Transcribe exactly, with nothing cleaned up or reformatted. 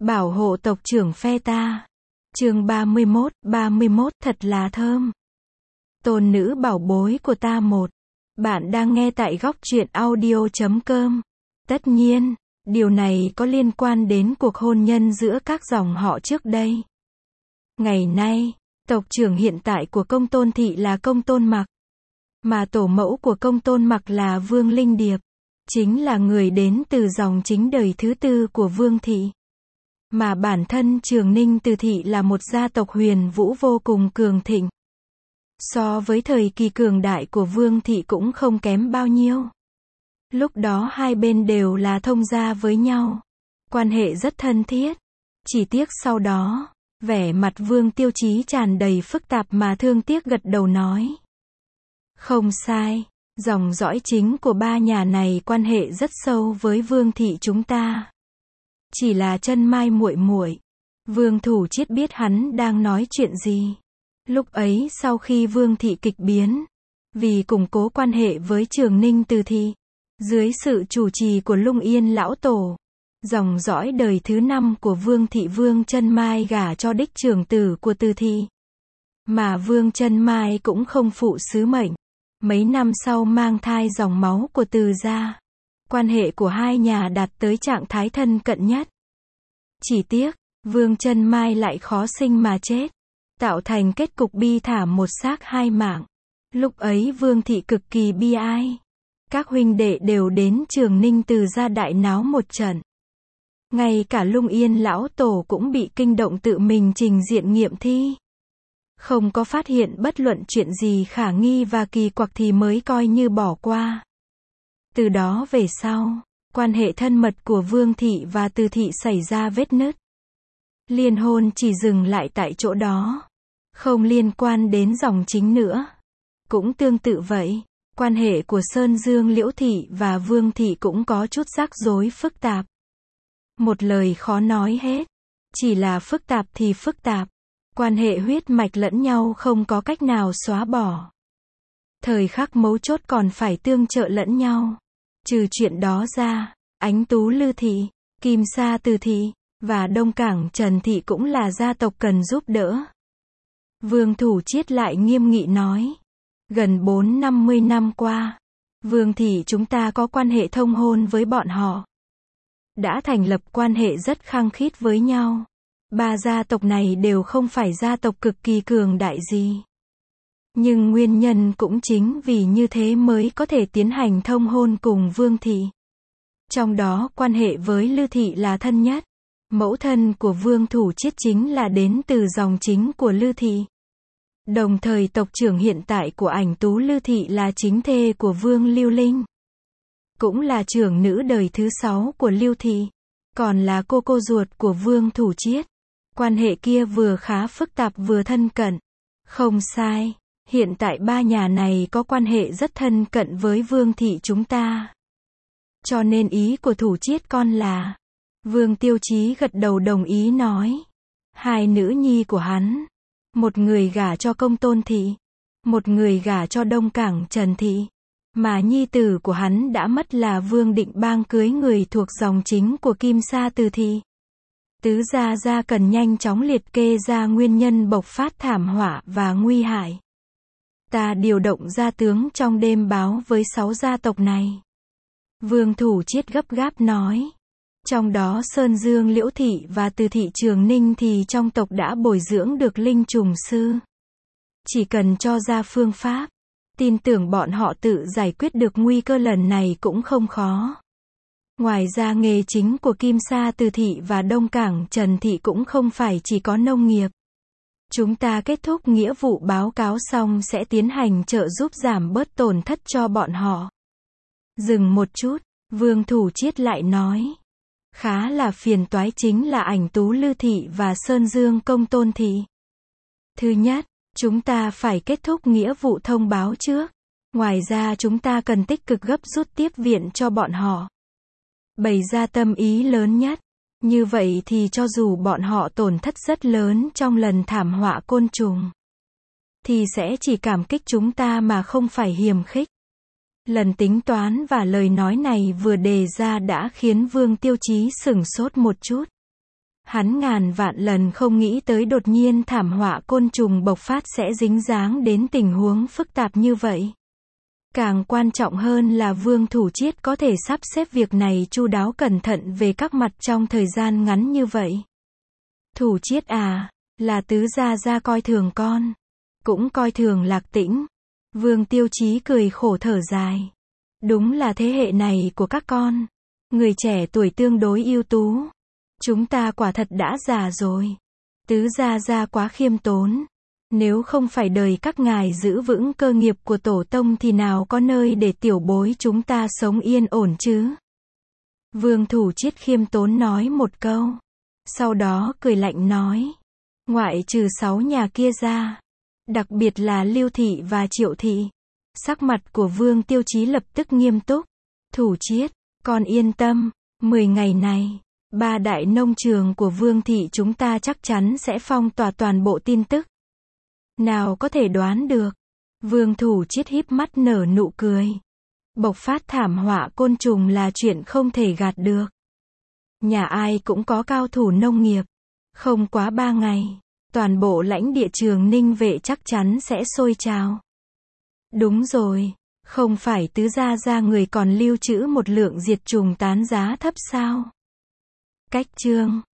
Bảo hộ tộc trưởng phe ta. Chương ba mươi mốt, ba mươi mốt thật là thơm. Tôn nữ bảo bối của ta một. Bạn đang nghe tại góc truyện audio chấm com. Tất nhiên, điều này có liên quan đến cuộc hôn nhân giữa các dòng họ trước đây. Ngày nay, tộc trưởng hiện tại của Công Tôn Thị là Công Tôn Mặc. Mà tổ mẫu của Công Tôn Mặc là Vương Linh Điệp. Chính là người đến từ dòng chính đời thứ tư của Vương Thị. Mà bản thân Trường Ninh Từ Thị là một gia tộc huyền vũ vô cùng cường thịnh. So với thời kỳ cường đại của Vương Thị cũng không kém bao nhiêu. Lúc đó hai bên đều là thông gia với nhau. Quan hệ rất thân thiết. Chỉ tiếc sau đó, vẻ mặt Vương Tiêu Chí tràn đầy phức tạp mà thương tiếc gật đầu nói. Không sai, dòng dõi chính của ba nhà này quan hệ rất sâu với Vương Thị chúng ta. Chỉ là Chân Mai muội muội. Vương Thủ Chiết biết hắn đang nói chuyện gì. Lúc ấy sau khi Vương Thị kịch biến, vì củng cố quan hệ với Trường Ninh Từ Thị, dưới sự chủ trì của Lung Yên lão tổ, dòng dõi đời thứ năm của Vương Thị Vương Chân Mai gả cho đích trưởng tử của Từ Thị. Mà Vương Chân Mai cũng không phụ sứ mệnh. Mấy năm sau mang thai dòng máu của Từ gia. Quan hệ của hai nhà đạt tới trạng thái thân cận nhất. Chỉ tiếc, Vương Chân Mai lại khó sinh mà chết. Tạo thành kết cục bi thảm một xác hai mạng. Lúc ấy Vương Thị cực kỳ bi ai. Các huynh đệ đều đến Trường Ninh Từ gia đại náo một trận. Ngay cả Lung Yên lão tổ cũng bị kinh động tự mình trình diện nghiệm thi. Không có phát hiện bất luận chuyện gì khả nghi và kỳ quặc thì mới coi như bỏ qua. Từ đó về sau, quan hệ thân mật của Vương Thị và Từ Thị xảy ra vết nứt. Liên hôn chỉ dừng lại tại chỗ đó. Không liên quan đến dòng chính nữa. Cũng tương tự vậy, quan hệ của Sơn Dương Liễu Thị và Vương Thị cũng có chút rắc rối phức tạp. Một lời khó nói hết. Chỉ là phức tạp thì phức tạp. Quan hệ huyết mạch lẫn nhau không có cách nào xóa bỏ. Thời khắc mấu chốt còn phải tương trợ lẫn nhau. Trừ chuyện đó ra, Ánh Tú Lư Thị, Kim Sa Từ Thị, và Đông Cảng Trần Thị cũng là gia tộc cần giúp đỡ. Vương Thủ Chiết lại nghiêm nghị nói. Gần bốn năm mươi năm qua, Vương Thị chúng ta có quan hệ thông hôn với bọn họ. Đã thành lập quan hệ rất khăng khít với nhau. Ba gia tộc này đều không phải gia tộc cực kỳ cường đại gì. Nhưng nguyên nhân cũng chính vì như thế mới có thể tiến hành thông hôn cùng Vương Thị. Trong đó quan hệ với Lư Thị là thân nhất. Mẫu thân của Vương Thủ Chiết chính là đến từ dòng chính của Lư Thị. Đồng thời tộc trưởng hiện tại của Ảnh Tú Lư Thị là chính thê của Vương Lưu Linh. Cũng là trưởng nữ đời thứ sáu của Lưu Thị. Còn là cô cô ruột của Vương Thủ Chiết. Quan hệ kia vừa khá phức tạp vừa thân cận. Không sai, hiện tại ba nhà này có quan hệ rất thân cận với Vương Thị chúng ta. Cho nên ý của Thủ Chiết con là... Vương Tiêu Chí gật đầu đồng ý nói. Hai nữ nhi của hắn. Một người gả cho Công Tôn Thị. Một người gả cho Đông Cảng Trần Thị. Mà nhi tử của hắn đã mất là Vương Định Bang cưới người thuộc dòng chính của Kim Sa Từ Thị. Tứ gia gia cần nhanh chóng liệt kê ra nguyên nhân bộc phát thảm họa và nguy hại. Ta điều động gia tướng trong đêm báo với sáu gia tộc này. Vương Thủ Chiết gấp gáp nói. Trong đó Sơn Dương Liễu Thị và Từ Thị Trường Ninh thì trong tộc đã bồi dưỡng được linh trùng sư. Chỉ cần cho ra phương pháp, tin tưởng bọn họ tự giải quyết được nguy cơ lần này cũng không khó. Ngoài ra nghề chính của Kim Sa Từ Thị và Đông Cảng Trần Thị cũng không phải chỉ có nông nghiệp. Chúng ta kết thúc nghĩa vụ báo cáo xong sẽ tiến hành trợ giúp giảm bớt tổn thất cho bọn họ. Dừng một chút, Vương Thủ Chiết lại nói. Khá là phiền toái chính là Ảnh Tú Lư Thị và Sơn Dương Công Tôn Thị. Thứ nhất, chúng ta phải kết thúc nghĩa vụ thông báo trước. Ngoài ra chúng ta cần tích cực gấp rút tiếp viện cho bọn họ. Bày ra tâm ý lớn nhất. Như vậy thì cho dù bọn họ tổn thất rất lớn trong lần thảm họa côn trùng, thì sẽ chỉ cảm kích chúng ta mà không phải hiềm khích. Lần tính toán và lời nói này vừa đề ra đã khiến Vương Tiêu Chí sửng sốt một chút. Hắn ngàn vạn lần không nghĩ tới đột nhiên thảm họa côn trùng bộc phát sẽ dính dáng đến tình huống phức tạp như vậy. Càng quan trọng hơn là Vương Thủ Chiết có thể sắp xếp việc này chu đáo cẩn thận về các mặt trong thời gian ngắn như vậy. Thủ Chiết à, là tứ gia gia coi thường con, cũng coi thường Lạc Tĩnh. Vương Tiêu Chí cười khổ thở dài. Đúng là thế hệ này của các con, người trẻ tuổi tương đối ưu tú. Chúng ta quả thật đã già rồi. Tứ gia gia quá khiêm tốn. Nếu không phải đời các ngài giữ vững cơ nghiệp của tổ tông thì nào có nơi để tiểu bối chúng ta sống yên ổn chứ. Vương Thủ Chiết khiêm tốn nói một câu. Sau đó cười lạnh nói. Ngoại trừ sáu nhà kia ra. Đặc biệt là Lưu Thị và Triệu Thị. Sắc mặt của Vương Tiêu Chí lập tức nghiêm túc. Thủ Chiết, con yên tâm, mười ngày này, ba đại nông trường của Vương Thị chúng ta chắc chắn sẽ phong tỏa toàn bộ tin tức. Nào có thể đoán được. Vương Thủ Chiết híp mắt nở nụ cười. Bộc phát thảm họa côn trùng là chuyện không thể gạt được. Nhà ai cũng có cao thủ nông nghiệp. Không quá ba ngày, toàn bộ lãnh địa Trường Ninh Vệ chắc chắn sẽ sôi trào. Đúng rồi, không phải tứ gia gia người còn lưu trữ một lượng diệt trùng tán giá thấp sao? Cách chương